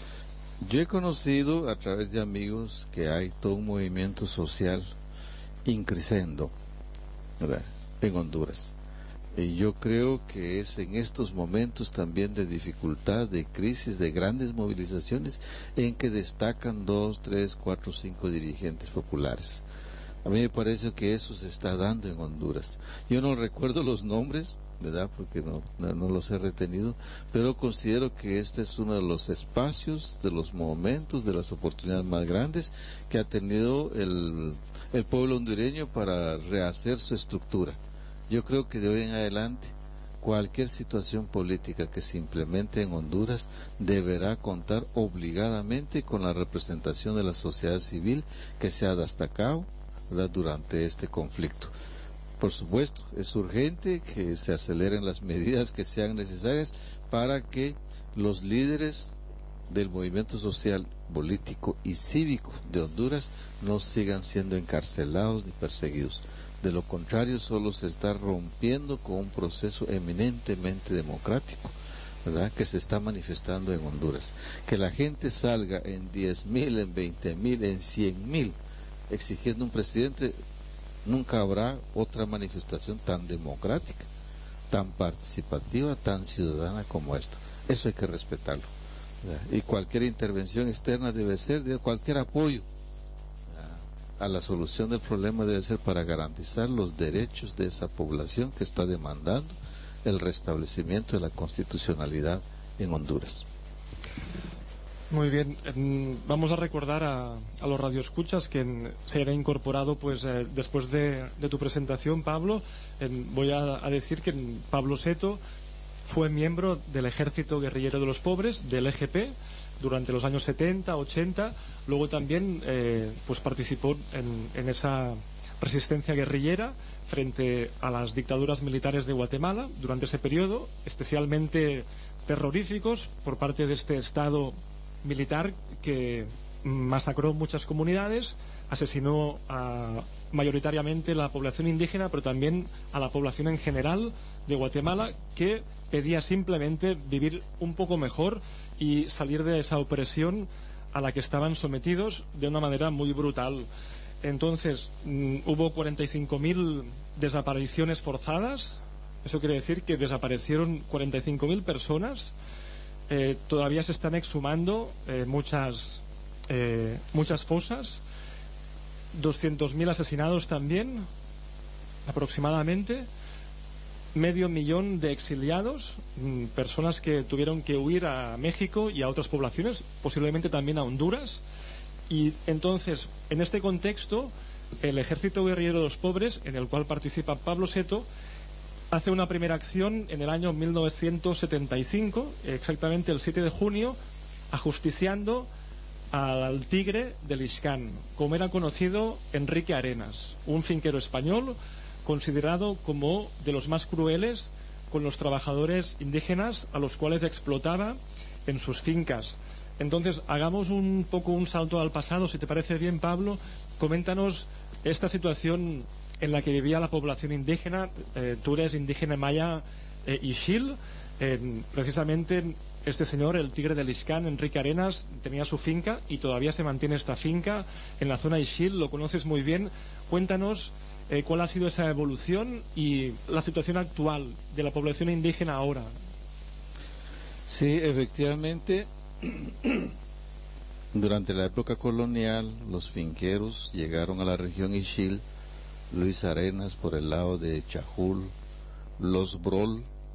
Yo he conocido a través de amigos que hay todo un movimiento social increciendo, ¿verdad?, en Honduras. Y yo creo que es en estos momentos también de dificultad, de crisis, de grandes movilizaciones, en que destacan dos, tres, cuatro, cinco dirigentes populares. A mí me parece que eso se está dando en Honduras. Yo no recuerdo los nombres, ¿verdad?, porque no, no, no los he retenido, pero considero que este es uno de los espacios, de los momentos, de las oportunidades más grandes que ha tenido el, el pueblo hondureño para rehacer su estructura. Yo creo que de hoy en adelante cualquier situación política que se implemente en Honduras deberá contar obligadamente con la representación de la sociedad civil que se ha destacado, ¿verdad?, durante este conflicto. Por supuesto, es urgente que se aceleren las medidas que sean necesarias para que los líderes del movimiento social, político y cívico de Honduras no sigan siendo encarcelados ni perseguidos. De lo contrario, solo se está rompiendo con un proceso eminentemente democrático, ¿verdad?, que se está manifestando en Honduras. Que la gente salga en diez mil, en veinte mil, en cien mil exigiendo un presidente, nunca habrá otra manifestación tan democrática, tan participativa, tan ciudadana como esta. Eso hay que respetarlo, ¿verdad? Y cualquier intervención externa debe ser, de cualquier apoyo a la solución del problema debe ser para garantizar los derechos de esa población que está demandando el restablecimiento de la constitucionalidad en Honduras. Muy bien, eh, vamos a recordar a, a los radioescuchas que en, se han incorporado pues eh, después de, de tu presentación, Pablo. Eh, voy a, a decir que Pablo Seto fue miembro del Ejército Guerrillero de los Pobres, del E G P, durante los años setenta, ochenta. Luego también eh, pues participó en, en esa resistencia guerrillera frente a las dictaduras militares de Guatemala durante ese periodo, especialmente terroríficos por parte de este Estado militar que masacró muchas comunidades, asesinó a, mayoritariamente la población indígena, pero también a la población en general de Guatemala, que pedía simplemente vivir un poco mejor y salir de esa opresión a la que estaban sometidos de una manera muy brutal. Entonces, mm, hubo cuarenta y cinco mil desapariciones forzadas. Eso quiere decir que desaparecieron cuarenta y cinco mil personas. Eh, todavía se están exhumando eh, muchas, eh, muchas fosas. doscientos mil asesinados también, aproximadamente. Medio millón de exiliados, mmm, personas que tuvieron que huir a México y a otras poblaciones, posiblemente también a Honduras. Y entonces, en este contexto, el Ejército Guerrillero de los Pobres, en el cual participa Pablo Seto, hace una primera acción en el año mil novecientos setenta y cinco, exactamente el siete de junio, ajusticiando al tigre del Ixcán, como era conocido Enrique Arenas, un finquero español considerado como de los más crueles con los trabajadores indígenas a los cuales explotaba en sus fincas. Entonces, hagamos un poco un salto al pasado, si te parece bien, Pablo. Coméntanos esta situación en la que vivía la población indígena. Eh, tú eres indígena maya eh, Ixil. Eh, precisamente este señor, el tigre del Ixcán, Enrique Arenas, tenía su finca y todavía se mantiene esta finca en la zona Ixil. Lo conoces muy bien. Cuéntanos eh, cuál ha sido esa evolución y la situación actual de la población indígena ahora. Sí, efectivamente. Durante la época colonial, los finqueros llegaron a la región Ixil, Luis Arenas por el lado de Chajul, Los Brol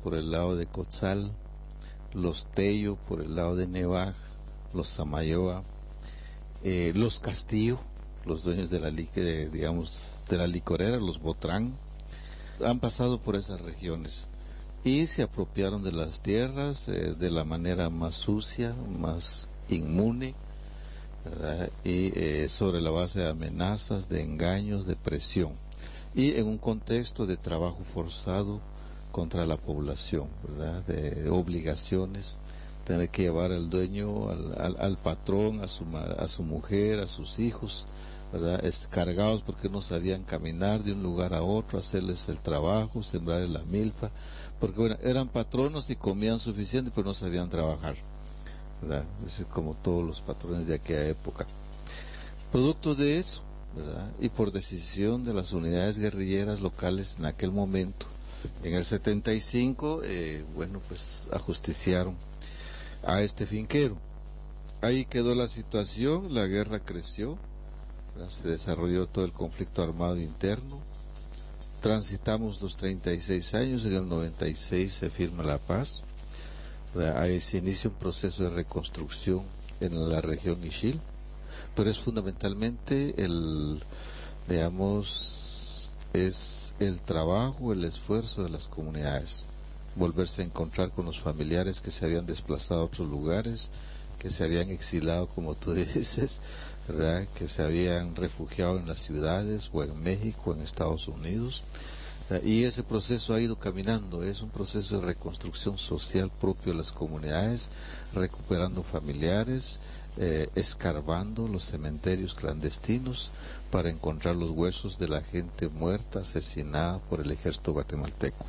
por el lado de Cotzal, los Tello por el lado de Nevaj, los Samayoa, eh, los Castillo, los dueños de la de, digamos de la licorera, los Botrán, han pasado por esas regiones y se apropiaron de las tierras eh, de la manera más sucia, más inmune, ¿verdad? Y eh, sobre la base de amenazas, de engaños, de presión, y en un contexto de trabajo forzado contra la población, ¿verdad? De obligaciones, tener que llevar al dueño, al, al, al patrón, a su, a su mujer, a sus hijos, ¿verdad? Es, cargados porque no sabían caminar de un lugar a otro, hacerles el trabajo, sembrar la milpa, porque bueno, eran patronos y comían suficiente, pero no sabían trabajar, ¿verdad? Es como todos los patrones de aquella época. Producto de eso, ¿verdad? Y por decisión de las unidades guerrilleras locales en aquel momento, en el setenta y cinco, eh, bueno, pues ajusticiaron a este finquero. Ahí quedó la situación, la guerra creció, ¿verdad? Se desarrolló todo el conflicto armado interno, transitamos los treinta y seis años, en el noventa y seis se firma la paz, ¿verdad? Ahí se inicia un proceso de reconstrucción en la región Ixil, pero es fundamentalmente el, digamos, es el trabajo, el esfuerzo de las comunidades, volverse a encontrar con los familiares que se habían desplazado a otros lugares, que se habían exilado, como tú dices, ¿verdad? Que se habían refugiado en las ciudades o en México, en Estados Unidos, ¿verdad? Y ese proceso ha ido caminando, es un proceso de reconstrucción social propio de las comunidades, recuperando familiares, eh, escarbando los cementerios clandestinos para encontrar los huesos de la gente muerta, asesinada por el ejército guatemalteco.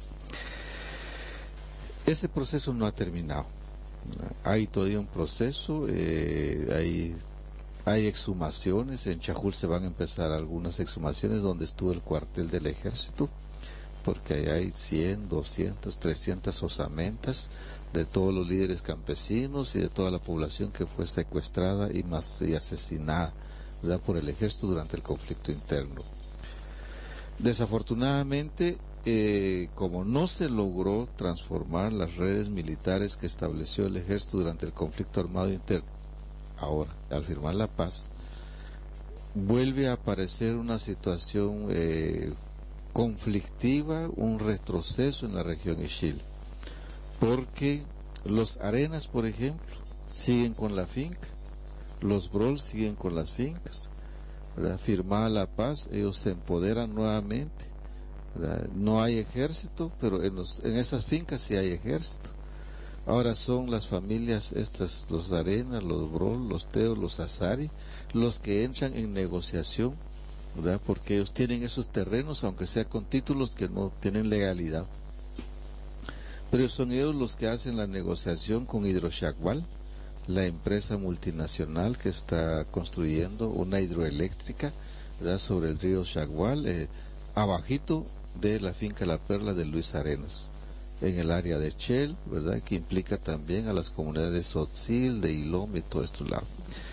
Ese proceso no ha terminado, hay todavía un proceso, eh, hay, hay exhumaciones, en Chajul se van a empezar algunas exhumaciones donde estuvo el cuartel del ejército, porque ahí hay cien, doscientas, trescientas osamentas de todos los líderes campesinos y de toda la población que fue secuestrada y, más, y asesinada, ¿verdad? Por el ejército durante el conflicto interno. Desafortunadamente, eh, como no se logró transformar las redes militares que estableció el ejército durante el conflicto armado interno, ahora, al firmar la paz, vuelve a aparecer una situación eh, conflictiva, un retroceso en la región Ixil, porque los Arenas, por ejemplo, siguen con la finca, los Brol siguen con las fincas, ¿verdad? Firmada la paz, ellos se empoderan nuevamente, ¿verdad? No hay ejército, pero en, los, en esas fincas sí hay ejército. Ahora son las familias estas, los Arenas, los Brol, los Teos, los Azari, los que entran en negociación, ¿verdad? Porque ellos tienen esos terrenos, aunque sea con títulos que no tienen legalidad, pero son ellos los que hacen la negociación con Hidrochagual, la empresa multinacional que está construyendo una hidroeléctrica, ¿verdad? Sobre el río Chagual, eh, abajito de la finca La Perla de Luis Arenas, en el área de Chel, ¿verdad? Que implica también a las comunidades de Sotzil, de Ilom y todo estos lados.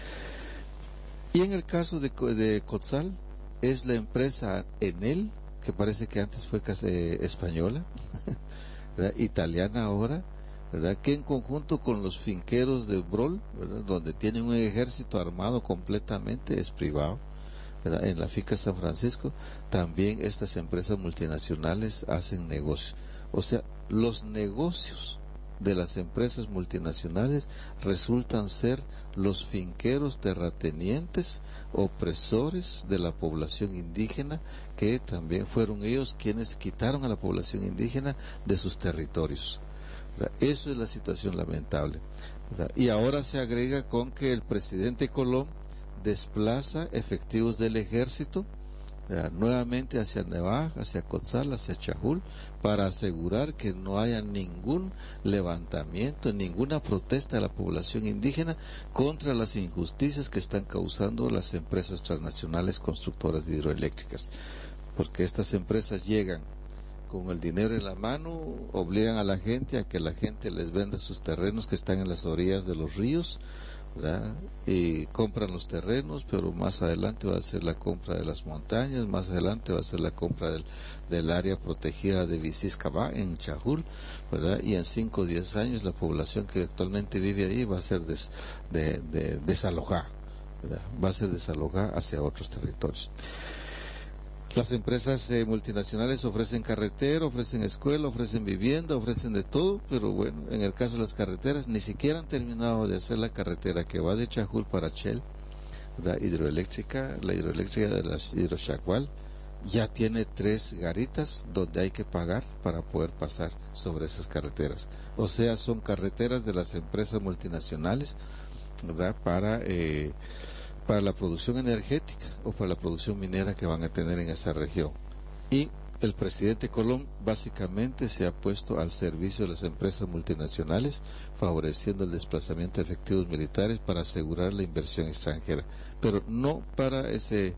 Y en el caso de, de Cotzal, es la empresa Enel, que parece que antes fue eh, española, ¿verdad? Italiana ahora, ¿verdad? Que en conjunto con los finqueros de Brol, ¿verdad? Donde tienen un ejército armado completamente, es privado, ¿verdad? En la finca San Francisco, también estas empresas multinacionales hacen negocio. O sea, los negocios de las empresas multinacionales resultan ser los finqueros terratenientes, opresores de la población indígena, que también fueron ellos quienes quitaron a la población indígena de sus territorios. Eso es la situación lamentable, ¿verdad? Y ahora se agrega con que el presidente Colón desplaza efectivos del ejército, ¿verdad? Nuevamente hacia Nevaj, hacia Cotzal, hacia Chajul, para asegurar que no haya ningún levantamiento, ninguna protesta de la población indígena contra las injusticias que están causando las empresas transnacionales constructoras de hidroeléctricas, porque estas empresas llegan con el dinero en la mano, obligan a la gente a que la gente les venda sus terrenos que están en las orillas de los ríos, ¿verdad? Y compran los terrenos, pero más adelante va a ser la compra de las montañas, más adelante va a ser la compra del, del área protegida de Viciscabá en Chajul, ¿verdad? Y en cinco o diez años la población que actualmente vive ahí va a ser des, de, de, desalojada, ¿verdad? Va a ser desalojada hacia otros territorios. Las empresas eh, multinacionales ofrecen carretera, ofrecen escuela, ofrecen vivienda, ofrecen de todo, pero bueno, en el caso de las carreteras, ni siquiera han terminado de hacer la carretera que va de Chajul para Chel, la hidroeléctrica, la hidroeléctrica de las Hidrochacual, ya tiene tres garitas donde hay que pagar para poder pasar sobre esas carreteras. O sea, son carreteras de las empresas multinacionales, ¿verdad? Para... Eh, para la producción energética o para la producción minera que van a tener en esa región. Y el presidente Colón básicamente se ha puesto al servicio de las empresas multinacionales, favoreciendo el desplazamiento de efectivos militares para asegurar la inversión extranjera, pero no para ese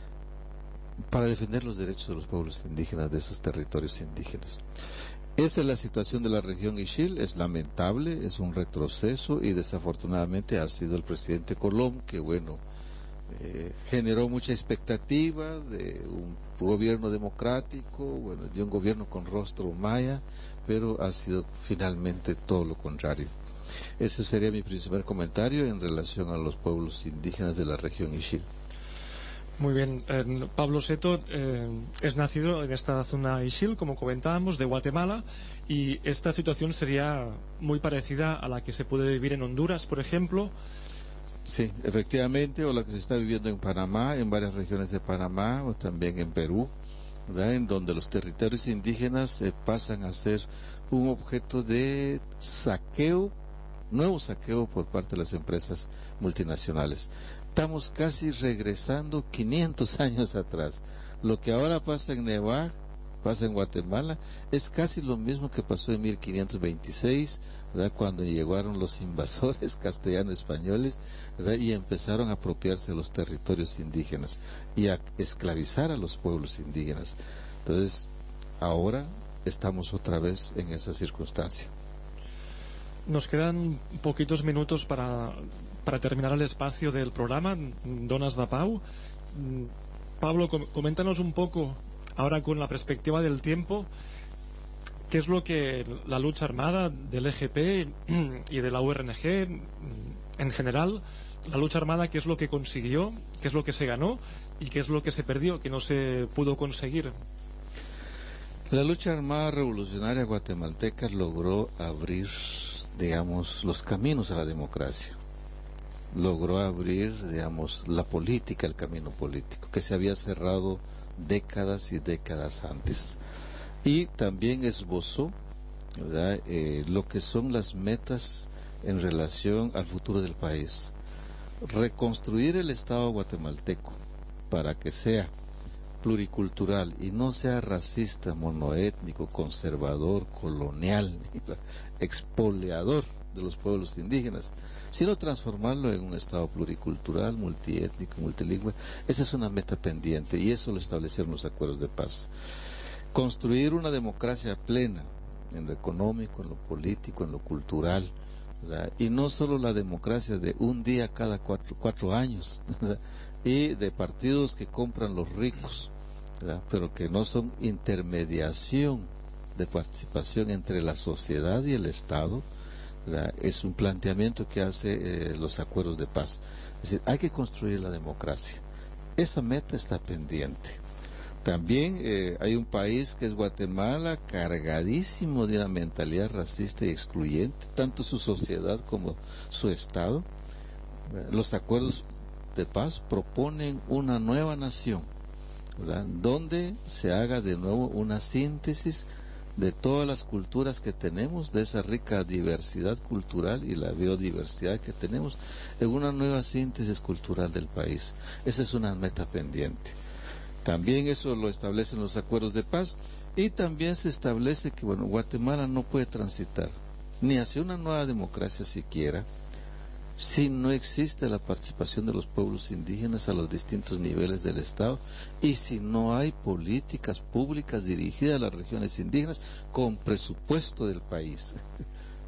para defender los derechos de los pueblos indígenas de esos territorios indígenas. Esa es la situación de la región Ixil, es lamentable, es un retroceso y desafortunadamente ha sido el presidente Colón que, bueno, Eh, generó mucha expectativa de un gobierno democrático, bueno, de un gobierno con rostro maya, pero ha sido finalmente todo lo contrario. Ese sería mi primer comentario en relación a los pueblos indígenas de la región Ixil. Muy bien, eh, Pablo Seto eh, es nacido en esta zona Ixil, como comentábamos, de Guatemala, y esta situación sería muy parecida a la que se puede vivir en Honduras, por ejemplo. Sí, efectivamente, o la que se está viviendo en Panamá, en varias regiones de Panamá, o también en Perú, ¿verdad? En donde los territorios indígenas eh, pasan a ser un objeto de saqueo, nuevo saqueo por parte de las empresas multinacionales. Estamos casi regresando quinientos años atrás. Lo que ahora pasa en Nevaj, pasa en Guatemala, es casi lo mismo que pasó en mil quinientos veintiséis, ¿verdad? Cuando llegaron los invasores castellano-españoles, ¿verdad? Y empezaron a apropiarse de los territorios indígenas y a esclavizar a los pueblos indígenas. Entonces, ahora estamos otra vez en esa circunstancia. Nos quedan poquitos minutos para, para terminar el espacio del programa, Donas da Pau. Pablo, com- coméntanos un poco, ahora con la perspectiva del tiempo, ¿qué es lo que la lucha armada del E G P y de la U R N G en general, la lucha armada, qué es lo que consiguió, qué es lo que se ganó y qué es lo que se perdió, que no se pudo conseguir? La lucha armada revolucionaria guatemalteca logró abrir, digamos, los caminos a la democracia. Logró abrir, digamos, la política, el camino político, que se había cerrado décadas y décadas antes. Y también esbozó, ¿verdad?, eh, lo que son las metas en relación al futuro del país. Reconstruir el Estado guatemalteco para que sea pluricultural y no sea racista, monoétnico, conservador, colonial, expoliador de los pueblos indígenas, sino transformarlo en un Estado pluricultural, multiétnico, multilingüe. Esa es una meta pendiente y eso lo establecieron los acuerdos de paz. Construir una democracia plena en lo económico, en lo político, en lo cultural, ¿verdad? Y no solo la democracia de un día cada cuatro, cuatro años, ¿verdad? Y de partidos que compran los ricos, ¿verdad? Pero que no son intermediación de participación entre la sociedad y el Estado, ¿verdad? Es un planteamiento que hace eh, los acuerdos de paz. Es decir, hay que construir la democracia. Esa meta está pendiente. También eh, hay un país que es Guatemala, cargadísimo de una mentalidad racista y excluyente, tanto su sociedad como su Estado. Los acuerdos de paz proponen una nueva nación, ¿verdad?, donde se haga de nuevo una síntesis de todas las culturas que tenemos, de esa rica diversidad cultural y la biodiversidad que tenemos, en una nueva síntesis cultural del país. Esa es una meta pendiente. También eso lo establecen los acuerdos de paz y también se establece que, bueno, Guatemala no puede transitar ni hacia una nueva democracia siquiera si no existe la participación de los pueblos indígenas a los distintos niveles del Estado y si no hay políticas públicas dirigidas a las regiones indígenas con presupuesto del país.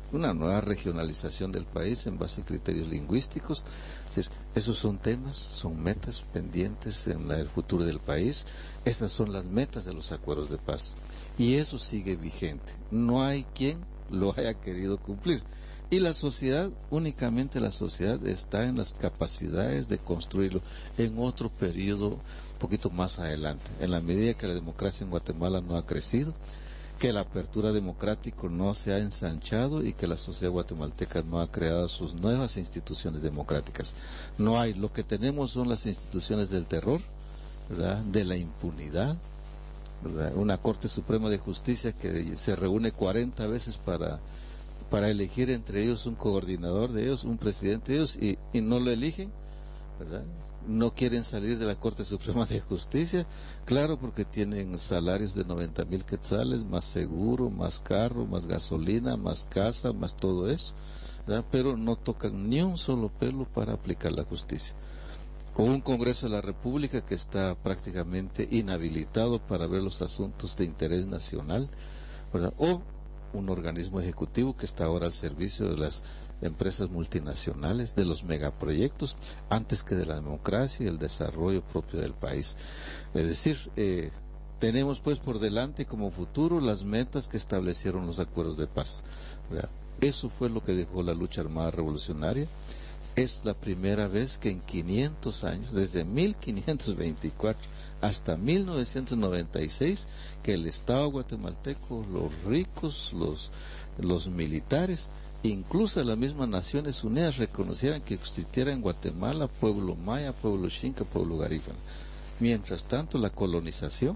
una nueva regionalización del país en base a criterios lingüísticos. Es decir, esos son temas, son metas pendientes en la, el futuro del país. Esas son las metas de los acuerdos de paz. Y eso sigue vigente. No hay quien lo haya querido cumplir. Y la sociedad, únicamente la sociedad está en las capacidades de construirlo en otro periodo un poquito más adelante. En la medida que la democracia en Guatemala no ha crecido, que la apertura democrática no se ha ensanchado y que la sociedad guatemalteca no ha creado sus nuevas instituciones democráticas. No hay, lo que tenemos son las instituciones del terror, ¿verdad?, de la impunidad, ¿verdad?, una Corte Suprema de Justicia que se reúne cuarenta veces para... para elegir entre ellos un coordinador de ellos, un presidente de ellos, y, y no lo eligen, ¿verdad? No quieren salir de la Corte Suprema de Justicia, claro, porque tienen salarios de noventa mil quetzales, más seguro, más carro, más gasolina, más casa, más todo eso, ¿verdad? Pero no tocan ni un solo pelo para aplicar la justicia. O un Congreso de la República que está prácticamente inhabilitado para ver los asuntos de interés nacional, ¿verdad? O un organismo ejecutivo que está ahora al servicio de las empresas multinacionales, de los megaproyectos, antes que de la democracia y el desarrollo propio del país. Es decir, eh, tenemos pues por delante como futuro las metas que establecieron los acuerdos de paz, ¿verdad? Eso fue lo que dejó la lucha armada revolucionaria. Es la primera vez que en quinientos años, desde mil quinientos veinticuatro hasta mil novecientos noventa y seis, que el Estado guatemalteco, los ricos, los, los militares, incluso las mismas Naciones Unidas reconocieran que existiera en Guatemala pueblo maya, pueblo xinca, pueblo garífuna. Mientras tanto, la colonización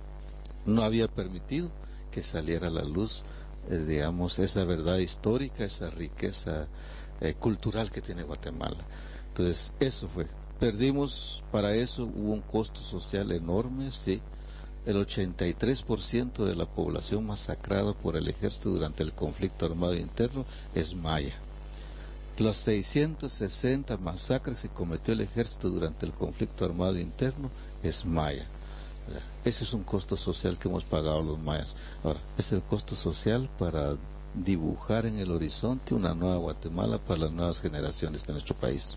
no había permitido que saliera a la luz, eh, digamos, esa verdad histórica, esa riqueza eh, cultural que tiene Guatemala. Entonces, eso fue. Perdimos, para eso hubo un costo social enorme, sí. El ochenta y tres por ciento de la población masacrada por el ejército durante el conflicto armado interno es maya. Los seiscientas sesenta masacres que cometió el ejército durante el conflicto armado interno es maya. Ese es un costo social que hemos pagado los mayas. Ahora, es el costo social para dibujar en el horizonte una nueva Guatemala para las nuevas generaciones de nuestro país.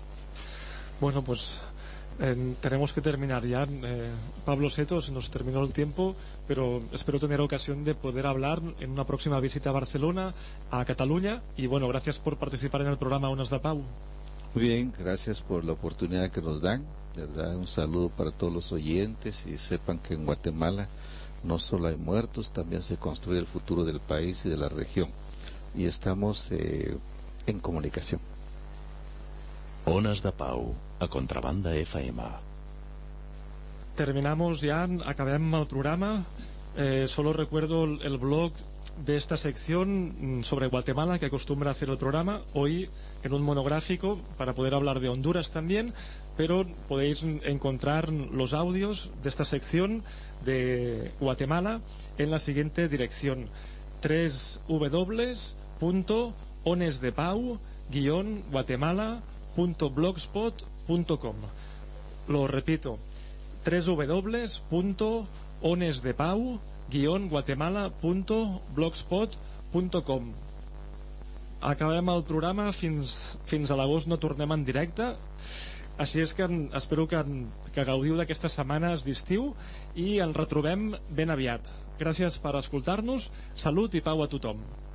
Bueno, pues eh, tenemos que terminar ya. Eh, Pablo Seto, se nos terminó el tiempo, pero espero tener ocasión de poder hablar en una próxima visita a Barcelona, a Cataluña. Y bueno, gracias por participar en el programa Ones de Pau. Muy bien, gracias por la oportunidad que nos dan. ¿Verdad? Un saludo para todos los oyentes y sepan que en Guatemala no solo hay muertos, también se construye el futuro del país y de la región. Y estamos eh, en comunicación. Ones de Pau, a Contrabanda F M. Terminamos ya, acabem el programa. Eh, solo recuerdo el, el blog de esta sección sobre Guatemala que acostumbra a hacer el programa. Hoy en un monográfico para poder hablar de Honduras también, pero podéis encontrar los audios de esta sección de Guatemala en la siguiente dirección: doble u doble u doble u punto onesdepau guion guatemala punto blogspot punto com. Lo repito, doble u doble u doble u punto onesdepau guion guatemala punto blogspot punto com. Acabem el programa, fins, fins a l'agost no tornem en directe, així és que espero que, que gaudiu d'aquestes setmanes d'estiu i ens retrobem ben aviat. Gràcies per escoltar-nos, salut i pau a tothom.